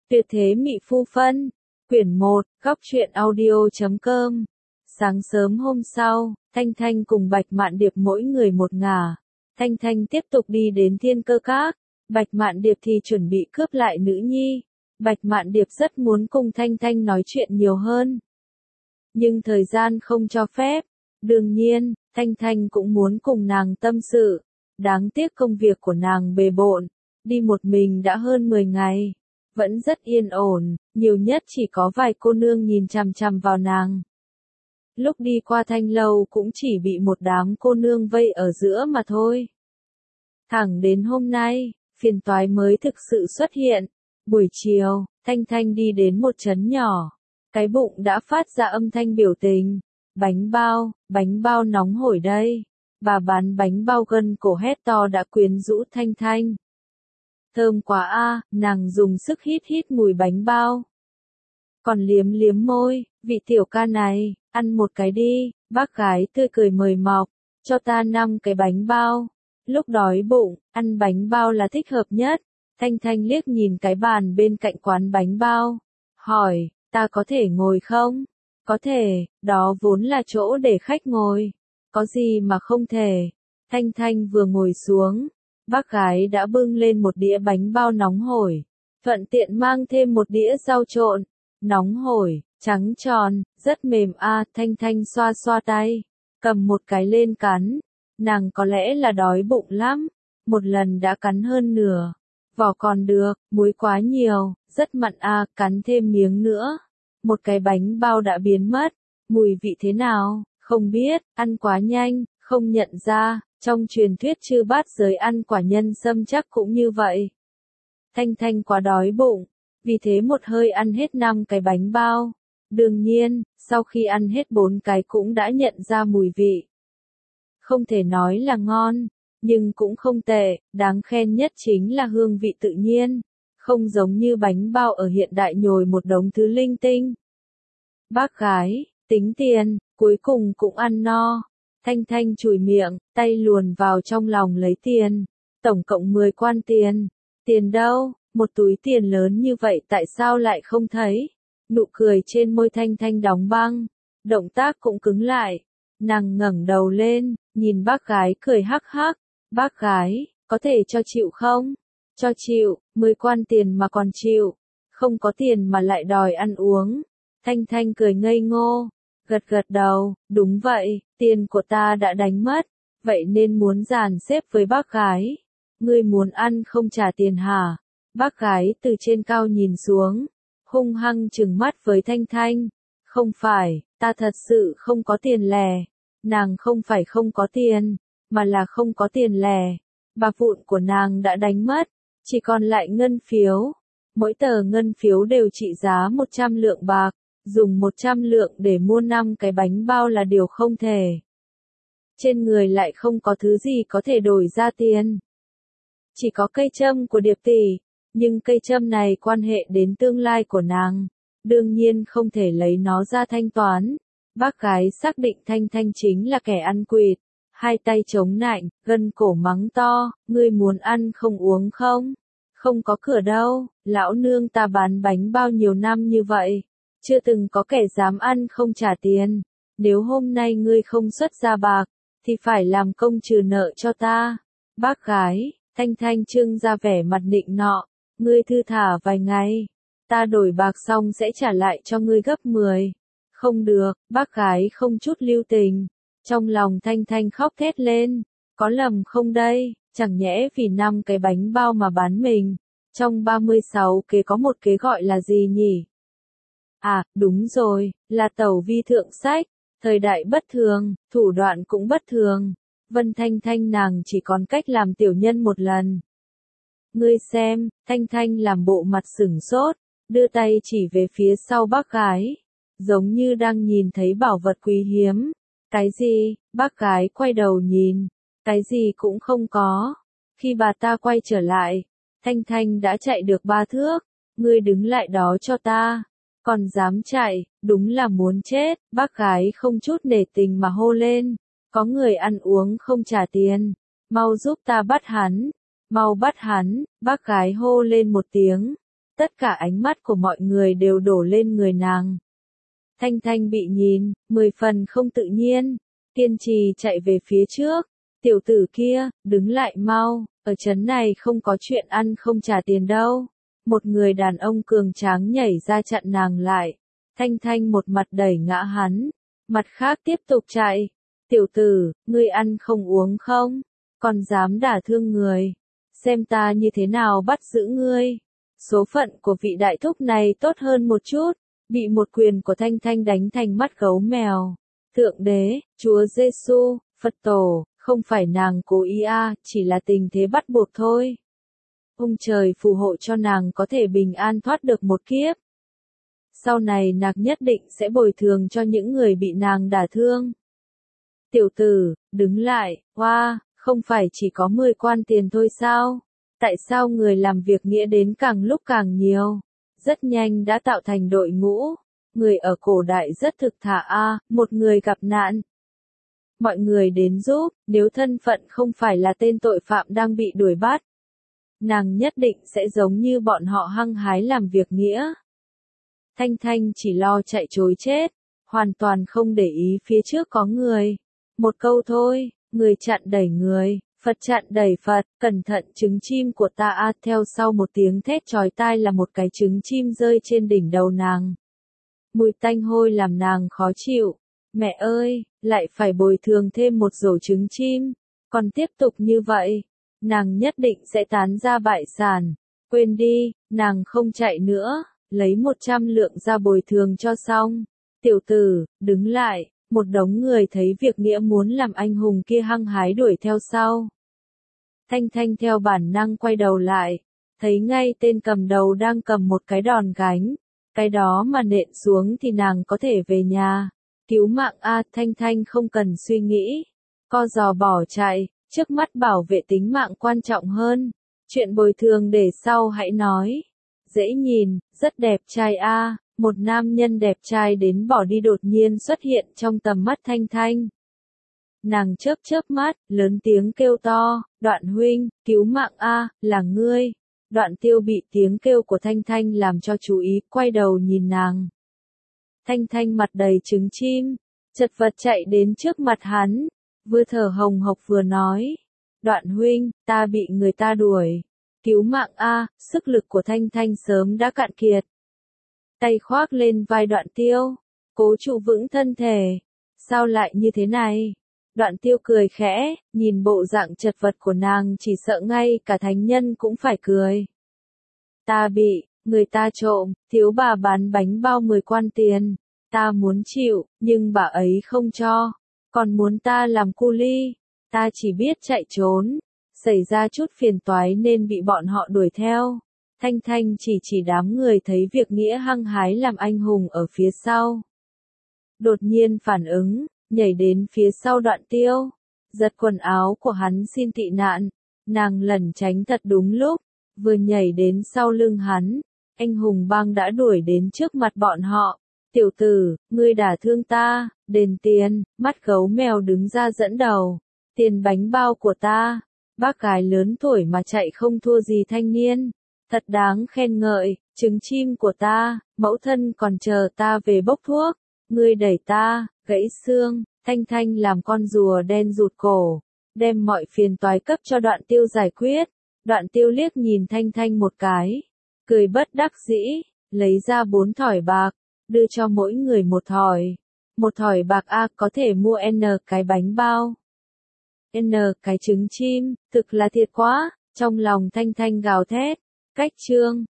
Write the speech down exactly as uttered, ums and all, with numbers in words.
Tuyệt thế Mị Phu Phân, quyển một, góc truyện audio.com. Sáng sớm hôm sau, Thanh Thanh cùng Bạch Mạn Điệp mỗi người một ngả. Thanh Thanh tiếp tục đi đến Thiên Cơ Các, Bạch Mạn Điệp thì chuẩn bị cướp lại nữ nhi. Bạch Mạn Điệp rất muốn cùng Thanh Thanh nói chuyện nhiều hơn, nhưng thời gian không cho phép. Đương nhiên, Thanh Thanh cũng muốn cùng nàng tâm sự, đáng tiếc công việc của nàng bề bộn, đi một mình đã hơn mười ngày, vẫn rất yên ổn, nhiều nhất chỉ có vài cô nương nhìn chằm chằm vào nàng. Lúc đi qua Thanh Lâu cũng chỉ bị một đám cô nương vây ở giữa mà thôi. Thẳng đến hôm nay, phiền toái mới thực sự xuất hiện. Buổi chiều, Thanh Thanh đi đến một trấn nhỏ, cái bụng đã phát ra âm thanh biểu tình. Bánh bao, bánh bao nóng hổi đây. Bà bán bánh bao gân cổ hét to đã quyến rũ Thanh Thanh. Thơm quá a, nàng dùng sức hít hít mùi bánh bao. Còn liếm liếm môi, vị tiểu ca này, ăn một cái đi, bác gái tươi cười mời mọc, cho ta năm cái bánh bao. Lúc đói bụng, ăn bánh bao là thích hợp nhất. Thanh Thanh liếc nhìn cái bàn bên cạnh quán bánh bao, hỏi, ta có thể ngồi không? Có thể, đó vốn là chỗ để khách ngồi. Có gì mà không thể? Thanh Thanh vừa ngồi xuống, bác gái đã bưng lên một đĩa bánh bao nóng hổi, thuận tiện mang thêm một đĩa rau trộn, nóng hổi, trắng tròn, rất mềm a. À, Thanh Thanh xoa xoa tay, cầm một cái lên cắn. Nàng có lẽ là đói bụng lắm, một lần đã cắn hơn nửa. Vỏ còn được, muối quá nhiều, rất mặn a, à, cắn thêm miếng nữa. Một cái bánh bao đã biến mất, mùi vị thế nào, không biết, ăn quá nhanh, không nhận ra, trong truyền thuyết chư bát giới ăn quả nhân sâm chắc cũng như vậy. Thanh Thanh quá đói bụng, vì thế một hơi ăn hết năm cái bánh bao. Đương nhiên, sau khi ăn hết bốn cái cũng đã nhận ra mùi vị. Không thể nói là ngon, nhưng cũng không tệ, đáng khen nhất chính là hương vị tự nhiên. Không giống như bánh bao ở hiện đại nhồi một đống thứ linh tinh. Bác gái, tính tiền, cuối cùng cũng ăn no. Thanh Thanh chùi miệng, tay luồn vào trong lòng lấy tiền. Tổng cộng mười quan tiền. Tiền đâu, một túi tiền lớn như vậy tại sao lại không thấy? Nụ cười trên môi Thanh Thanh đóng băng. Động tác cũng cứng lại. Nàng ngẩng đầu lên, nhìn bác gái cười hắc hắc. Bác gái, có thể cho chịu không? Cho chịu, mười quan tiền mà còn chịu. Không có tiền mà lại đòi ăn uống. Thanh Thanh cười ngây ngô, gật gật đầu, đúng vậy, tiền của ta đã đánh mất, vậy nên muốn dàn xếp với bác gái. Ngươi muốn ăn không trả tiền hả? Bác gái từ trên cao nhìn xuống, hung hăng trừng mắt với Thanh Thanh. Không phải, ta thật sự không có tiền lẻ. Nàng không phải không có tiền, mà là không có tiền lẻ. Bạc vụn của nàng đã đánh mất, chỉ còn lại ngân phiếu. Mỗi tờ ngân phiếu đều trị giá một trăm lượng bạc. Dùng một trăm lượng để mua năm cái bánh bao là điều không thể. Trên người lại không có thứ gì có thể đổi ra tiền. Chỉ có cây châm của Điệp tỷ, nhưng cây châm này quan hệ đến tương lai của nàng. Đương nhiên không thể lấy nó ra thanh toán. Bác gái xác định Thanh Thanh chính là kẻ ăn quỵt. Hai tay chống nạnh, gân cổ mắng to, ngươi muốn ăn không uống không? Không có cửa đâu, lão nương ta bán bánh bao nhiều năm như vậy. Chưa từng có kẻ dám ăn không trả tiền. Nếu hôm nay ngươi không xuất ra bạc, thì phải làm công trừ nợ cho ta. Bác gái, Thanh Thanh trưng ra vẻ mặt nịnh nọ. Ngươi thư thả vài ngày. Ta đổi bạc xong sẽ trả lại cho ngươi gấp mười. Không được, bác gái không chút lưu tình. Trong lòng Thanh Thanh khóc thét lên. Có lầm không đây, chẳng nhẽ vì năm cái bánh bao mà bán mình. Trong ba mươi sáu kế có một kế gọi là gì nhỉ? À, đúng rồi, là tẩu vi thượng sách. Thời đại bất thường, thủ đoạn cũng bất thường. Vân Thanh Thanh nàng chỉ còn cách làm tiểu nhân một lần. Ngươi xem, Thanh Thanh làm bộ mặt sửng sốt, đưa tay chỉ về phía sau bác gái. Giống như đang nhìn thấy bảo vật quý hiếm. Cái gì? Bác gái quay đầu nhìn. Cái gì cũng không có. Khi bà ta quay trở lại, Thanh Thanh đã chạy được ba thước. Ngươi đứng lại đó cho ta. Còn dám chạy, đúng là muốn chết. Bác gái không chút nể tình mà hô lên. Có người ăn uống không trả tiền. Mau giúp ta bắt hắn. Mau bắt hắn. Bác gái hô lên một tiếng. Tất cả ánh mắt của mọi người đều đổ lên người nàng. Thanh Thanh bị nhìn, mười phần không tự nhiên, kiên trì chạy về phía trước. Tiểu tử kia, đứng lại mau, ở trấn này không có chuyện ăn không trả tiền đâu. Một người đàn ông cường tráng nhảy ra chặn nàng lại. Thanh Thanh một mặt đẩy ngã hắn, mặt khác tiếp tục chạy. Tiểu tử, ngươi ăn không uống không? Còn dám đả thương người. Xem ta như thế nào bắt giữ ngươi. Số phận của vị đại thúc này tốt hơn một chút. Bị một quyền của Thanh Thanh đánh thành mắt gấu mèo. Thượng đế, Chúa Giêsu, Phật tổ, không phải nàng cố ý a, chỉ là tình thế bắt buộc thôi. Ông trời phù hộ cho nàng có thể bình an thoát được một kiếp. Sau này nàng nhất định sẽ bồi thường cho những người bị nàng đả thương. Tiểu tử, đứng lại, hoa, không phải chỉ có mười quan tiền thôi sao? Tại sao người làm việc nghĩa đến càng lúc càng nhiều? Rất nhanh đã tạo thành đội ngũ. Người ở cổ đại rất thực thà a, một người gặp nạn. Mọi người đến giúp, nếu thân phận không phải là tên tội phạm đang bị đuổi bắt. Nàng nhất định sẽ giống như bọn họ hăng hái làm việc nghĩa. Thanh Thanh chỉ lo chạy trối chết, hoàn toàn không để ý phía trước có người. Một câu thôi, người chặn đẩy người, Phật chặn đẩy Phật, cẩn thận trứng chim của ta a. Theo sau một tiếng thét chói tai là một cái trứng chim rơi trên đỉnh đầu nàng. Mùi tanh hôi làm nàng khó chịu. Mẹ ơi, lại phải bồi thường thêm một rổ trứng chim. Còn tiếp tục như vậy, nàng nhất định sẽ tán ra bại sản. Quên đi, nàng không chạy nữa, lấy một trăm lượng ra bồi thường cho xong. Tiểu tử, đứng lại, một đống người thấy việc nghĩa muốn làm anh hùng kia hăng hái đuổi theo sau. Thanh Thanh theo bản năng quay đầu lại, thấy ngay tên cầm đầu đang cầm một cái đòn gánh. Cái đó mà nện xuống thì nàng có thể về nhà. Cứu mạng a, Thanh Thanh không cần suy nghĩ. Co giò bỏ chạy, trước mắt bảo vệ tính mạng quan trọng hơn. Chuyện bồi thường để sau hãy nói. Dễ nhìn, rất đẹp trai a, một nam nhân đẹp trai đến bỏ đi đột nhiên xuất hiện trong tầm mắt Thanh Thanh. Nàng chớp chớp mắt, lớn tiếng kêu to, Đoạn huynh, cứu mạng a, là ngươi. Đoạn Tiêu bị tiếng kêu của Thanh Thanh làm cho chú ý, quay đầu nhìn nàng. Thanh Thanh mặt đầy trứng chim, chật vật chạy đến trước mặt hắn, vừa thở hồng hộc vừa nói. Đoạn huynh, ta bị người ta đuổi. Cứu mạng a, sức lực của Thanh Thanh sớm đã cạn kiệt. Tay khoác lên vai Đoạn Tiêu, cố trụ vững thân thể. Sao lại như thế này? Đoạn Tiêu cười khẽ, nhìn bộ dạng chật vật của nàng chỉ sợ ngay cả thánh nhân cũng phải cười. Ta bị, người ta trộm, thiếu bà bán bánh bao mười quan tiền. Ta muốn chịu, nhưng bà ấy không cho. Còn muốn ta làm cu ly. Ta chỉ biết chạy trốn. Xảy ra chút phiền toái nên bị bọn họ đuổi theo. Thanh Thanh chỉ chỉ đám người thấy việc nghĩa hăng hái làm anh hùng ở phía sau. Đột nhiên phản ứng, nhảy đến phía sau Đoạn Tiêu, giật quần áo của hắn xin tị nạn. Nàng lẩn tránh thật đúng lúc, vừa nhảy đến sau lưng hắn, anh hùng bang đã đuổi đến trước mặt bọn họ. Tiểu tử, ngươi đả thương ta, đền tiền. Mắt gấu mèo đứng ra dẫn đầu. Tiền bánh bao của ta. Bác gái lớn tuổi mà chạy không thua gì thanh niên. Thật đáng khen ngợi, trứng chim của ta, mẫu thân còn chờ ta về bốc thuốc. Ngươi đẩy ta, gãy xương. Thanh Thanh làm con rùa đen rụt cổ, đem mọi phiền toái cấp cho Đoạn Tiêu giải quyết. Đoạn Tiêu liếc nhìn Thanh Thanh một cái, cười bất đắc dĩ, lấy ra bốn thỏi bạc, đưa cho mỗi người một thỏi. Một thỏi bạc a có thể mua N cái bánh bao. N cái trứng chim, thực là thiệt quá, trong lòng Thanh Thanh gào thét. Cách chương